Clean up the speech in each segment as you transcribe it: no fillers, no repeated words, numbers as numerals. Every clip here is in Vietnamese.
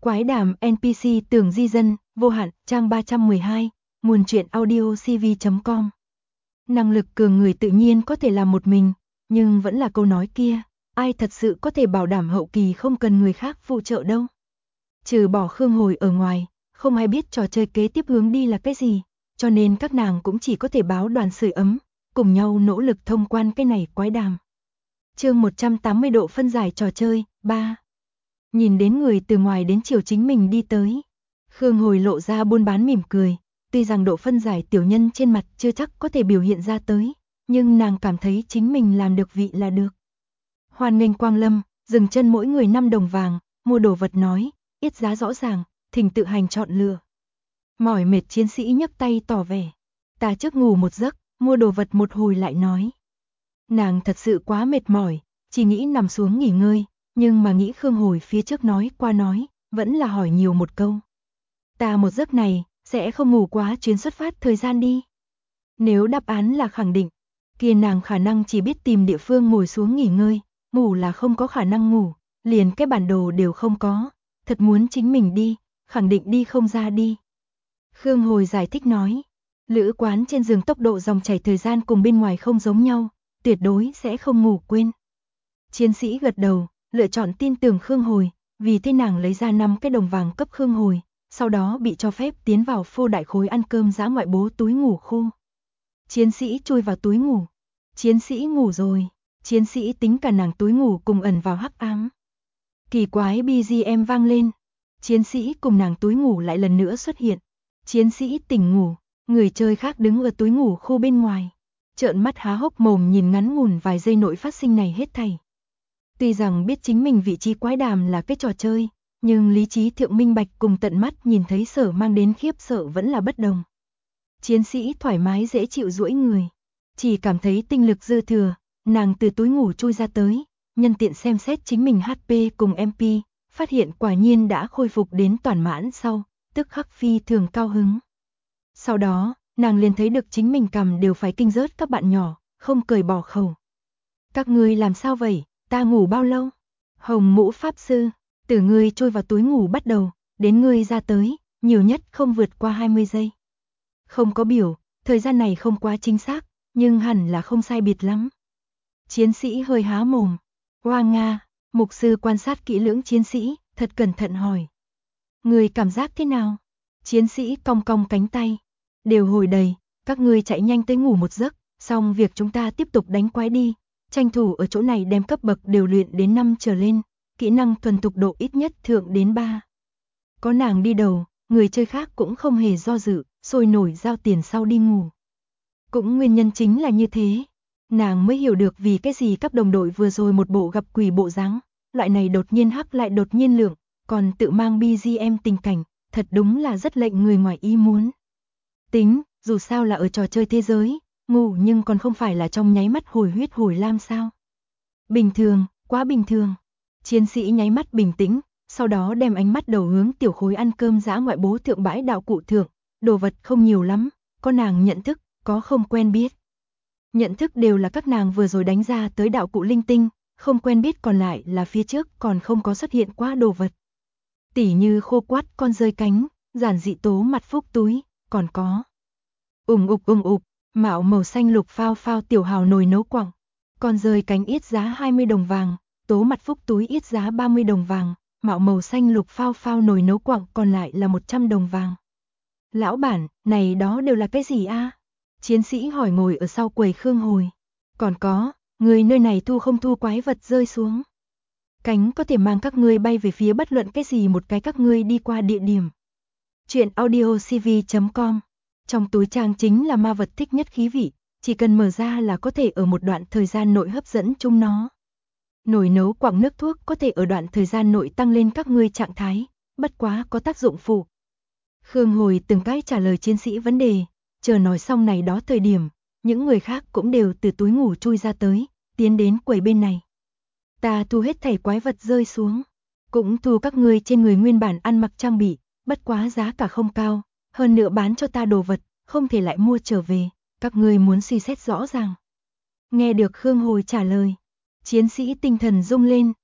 Quái đàm NPC tưởng di dân, vô hạn, trang 312, nguồn truyện audio cv.com. Năng lực cường người tự nhiên có thể làm một mình, nhưng vẫn là câu nói kia, ai thật sự có thể bảo đảm hậu kỳ không cần người khác phụ trợ đâu. Trừ bỏ Khương Hồi ở ngoài, không ai biết trò chơi kế tiếp hướng đi là cái gì, cho nên các nàng cũng chỉ có thể báo đoàn sưởi ấm, cùng nhau nỗ lực thông quan cái này quái đàm. Chương 180 độ phân giải trò chơi, 3. Nhìn đến người từ ngoài đến chiều chính mình đi tới. Khương Hồi lộ ra buôn bán mỉm cười, tuy rằng độ phân giải tiểu nhân trên mặt chưa chắc có thể biểu hiện ra tới, nhưng nàng cảm thấy chính mình làm được vị là được. Hoan nghênh quang lâm, dừng chân mỗi người 5 đồng vàng, mua đồ vật nói, ít giá rõ ràng, thỉnh tự hành chọn lựa. Mỏi mệt chiến sĩ nhấc tay tỏ vẻ, ta trước ngủ một giấc, mua đồ vật một hồi lại nói. Nàng thật sự quá mệt mỏi, chỉ nghĩ nằm xuống nghỉ ngơi, nhưng mà nghĩ Khương Hồi phía trước nói qua nói, vẫn là hỏi nhiều một câu. Ta một giấc này, sẽ không ngủ quá chuyến xuất phát thời gian đi. Nếu đáp án là khẳng định, kia nàng khả năng chỉ biết tìm địa phương ngồi xuống nghỉ ngơi, ngủ là không có khả năng ngủ, liền cái bản đồ đều không có, thật muốn chính mình đi, khẳng định đi không ra đi. Khương Hồi giải thích nói, lữ quán trên giường tốc độ dòng chảy thời gian cùng bên ngoài không giống nhau, tuyệt đối sẽ không ngủ quên. Chiến sĩ gật đầu, lựa chọn tin tưởng Khương Hồi, vì thế nàng lấy ra 5 cái đồng vàng cấp Khương Hồi, sau đó bị cho phép tiến vào phô đại khối ăn cơm dã ngoại bố túi ngủ khu. Chiến sĩ chui vào túi ngủ. Chiến sĩ ngủ rồi. Chiến sĩ tính cả nàng túi ngủ cùng ẩn vào hắc ám. Kỳ quái BGM vang lên. Chiến sĩ cùng nàng túi ngủ lại lần nữa xuất hiện. Chiến sĩ tỉnh ngủ, người chơi khác đứng ở túi ngủ khu bên ngoài. Trợn mắt há hốc mồm nhìn ngắn ngủn vài giây nội phát sinh này hết thảy. Tuy rằng biết chính mình vị trí quái đàm là cái trò chơi, nhưng lý trí thượng minh bạch cùng tận mắt nhìn thấy sở mang đến khiếp sợ vẫn là bất đồng. Chiến sĩ thoải mái dễ chịu duỗi người, chỉ cảm thấy tinh lực dư thừa, nàng từ túi ngủ chui ra tới, nhân tiện xem xét chính mình HP cùng MP, phát hiện quả nhiên đã khôi phục đến toàn mãn sau, tức khắc phi thường cao hứng. Sau đó, nàng liền thấy được chính mình cầm đều phải kinh rớt các bạn nhỏ, không cười bỏ khẩu. Các ngươi làm sao vậy, ta ngủ bao lâu? Hồng mũ pháp sư, từ ngươi trôi vào túi ngủ bắt đầu, đến ngươi ra tới, nhiều nhất không vượt qua 20 giây. Không có biểu, thời gian này không quá chính xác, nhưng hẳn là không sai biệt lắm. Chiến sĩ hơi há mồm. Hoa Nga, mục sư quan sát kỹ lưỡng chiến sĩ, thật cẩn thận hỏi. Người cảm giác thế nào? Chiến sĩ cong cong cánh tay. Đều hồi đầy, các ngươi chạy nhanh tới ngủ một giấc, xong việc chúng ta tiếp tục đánh quái đi. Tranh thủ ở chỗ này đem cấp bậc đều luyện đến 5 trở lên, kỹ năng thuần thục độ ít nhất thượng đến 3. Có nàng đi đầu, người chơi khác cũng không hề do dự, sôi nổi giao tiền sau đi ngủ. Cũng nguyên nhân chính là như thế, nàng mới hiểu được vì cái gì các đồng đội vừa rồi một bộ gặp quỷ bộ dáng, loại này đột nhiên hắc lại đột nhiên lượng, còn tự mang BGM tình cảnh, thật đúng là rất lệnh người ngoài ý muốn. Tính, dù sao là ở trò chơi thế giới, ngủ nhưng còn không phải là trong nháy mắt hồi huyết hồi lam sao. Bình thường, quá bình thường. Chiến sĩ nháy mắt bình tĩnh, sau đó đem ánh mắt đầu hướng tiểu khối ăn cơm dã ngoại bố thượng bãi đạo cụ thượng, đồ vật không nhiều lắm, có nàng nhận thức, có không quen biết. Nhận thức đều là các nàng vừa rồi đánh ra tới đạo cụ linh tinh, không quen biết còn lại là phía trước còn không có xuất hiện qua đồ vật. Tỉ như khô quát con rơi cánh, giản dị tố mặt phúc túi, còn có ủng ục, mạo màu xanh lục phao phao tiểu hào nồi nấu quặng, con rơi cánh ít giá 20 đồng vàng, tố mặt phúc túi ít giá 30 đồng vàng, mạo màu xanh lục phao phao nồi nấu quặng còn lại là 100 đồng vàng. Lão bản, này đó đều là cái gì a? Chiến sĩ hỏi ngồi ở sau quầy Khương Hồi. Còn có, người nơi này thu không thu quái vật rơi xuống. Cánh có thể mang các ngươi bay về phía bất luận cái gì một cái các ngươi đi qua địa điểm. Chuyện audio cv.com. Trong túi trang chính là ma vật thích nhất khí vị, chỉ cần mở ra là có thể ở một đoạn thời gian nội hấp dẫn chúng nó. Nồi nấu quặng nước thuốc có thể ở đoạn thời gian nội tăng lên các ngươi trạng thái, bất quá có tác dụng phụ. Khương Hồi từng cái trả lời chiến sĩ vấn đề, chờ nói xong này đó thời điểm, những người khác cũng đều từ túi ngủ chui ra tới, tiến đến quầy bên này. Ta thu hết thảy quái vật rơi xuống, cũng thu các ngươi trên người nguyên bản ăn mặc trang bị, bất quá giá cả không cao, hơn nữa bán cho ta đồ vật, không thể lại mua trở về, các ngươi muốn suy xét rõ ràng. Nghe được Khương Hồi trả lời, chiến sĩ tinh thần rung lên,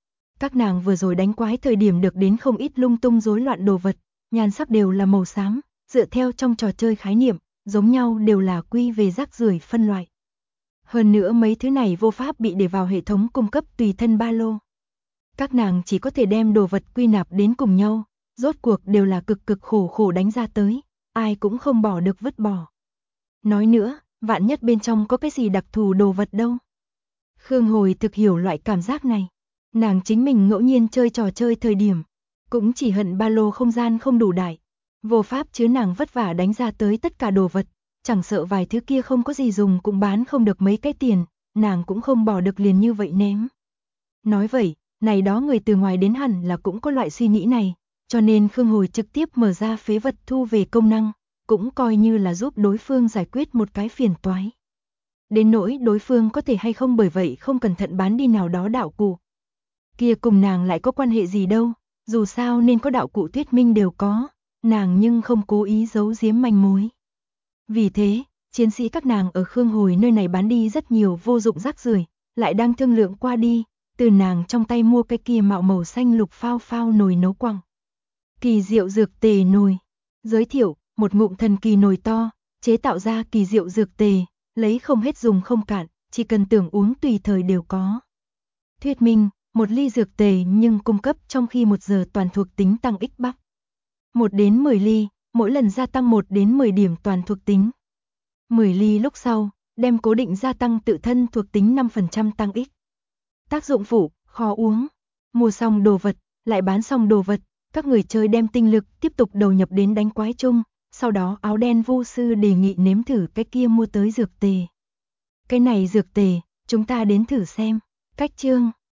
Các nàng vừa rồi đánh quái thời điểm được đến không ít lung tung rối loạn đồ vật, nhan sắc đều là màu xám, dựa theo trong trò chơi khái niệm, giống nhau đều là quy về rác rưởi phân loại. Hơn nữa mấy thứ này vô pháp bị để vào hệ thống cung cấp tùy thân ba lô. Các nàng chỉ có thể đem đồ vật quy nạp đến cùng nhau, rốt cuộc đều là cực khổ đánh ra tới, ai cũng không bỏ được vứt bỏ. Nói nữa, vạn nhất bên trong có cái gì đặc thù đồ vật đâu. Khương Hồi thực hiểu loại cảm giác này. Nàng chính mình ngẫu nhiên chơi trò chơi thời điểm, cũng chỉ hận ba lô không gian không đủ đại. Vô pháp chứ nàng vất vả đánh ra tới tất cả đồ vật, chẳng sợ vài thứ kia không có gì dùng cũng bán không được mấy cái tiền, nàng cũng không bỏ được liền như vậy ném. Nói vậy, này đó người từ ngoài đến hẳn là cũng có loại suy nghĩ này, cho nên Khương Hồi trực tiếp mở ra phế vật thu về công năng, cũng coi như là giúp đối phương giải quyết một cái phiền toái. Đến nỗi đối phương có thể hay không bởi vậy không cẩn thận bán đi nào đó đạo cụ. Kia cùng nàng lại có quan hệ gì đâu, dù sao nên có đạo cụ thuyết minh đều có, nàng nhưng không cố ý giấu giếm manh mối. Vì thế, chiến sĩ các nàng ở Khương Hồi nơi này bán đi rất nhiều vô dụng rác rưởi, lại đang thương lượng qua đi, từ nàng trong tay mua cái kia màu xanh lục phao nồi nấu quặng. Kỳ diệu dược tề nồi. Giới thiệu, một ngụm thần kỳ nồi to, chế tạo ra kỳ diệu dược tề, lấy không hết dùng không cạn, chỉ cần tưởng uống tùy thời đều có. Thuyết minh, một ly dược tề nhưng cung cấp trong khi 1 giờ toàn thuộc tính tăng x bắc. 1 đến 10 ly, mỗi lần gia tăng 1 đến 10 điểm toàn thuộc tính. 10 ly lúc sau, đem cố định gia tăng tự thân thuộc tính 5% tăng x. Tác dụng phụ, khó uống. Mua xong đồ vật, lại bán xong đồ vật, các người chơi đem tinh lực tiếp tục đầu nhập đến đánh quái chung, sau đó áo đen vô sư đề nghị nếm thử cái kia mua tới dược tề. Cái này dược tề, chúng ta đến thử xem. Cách chương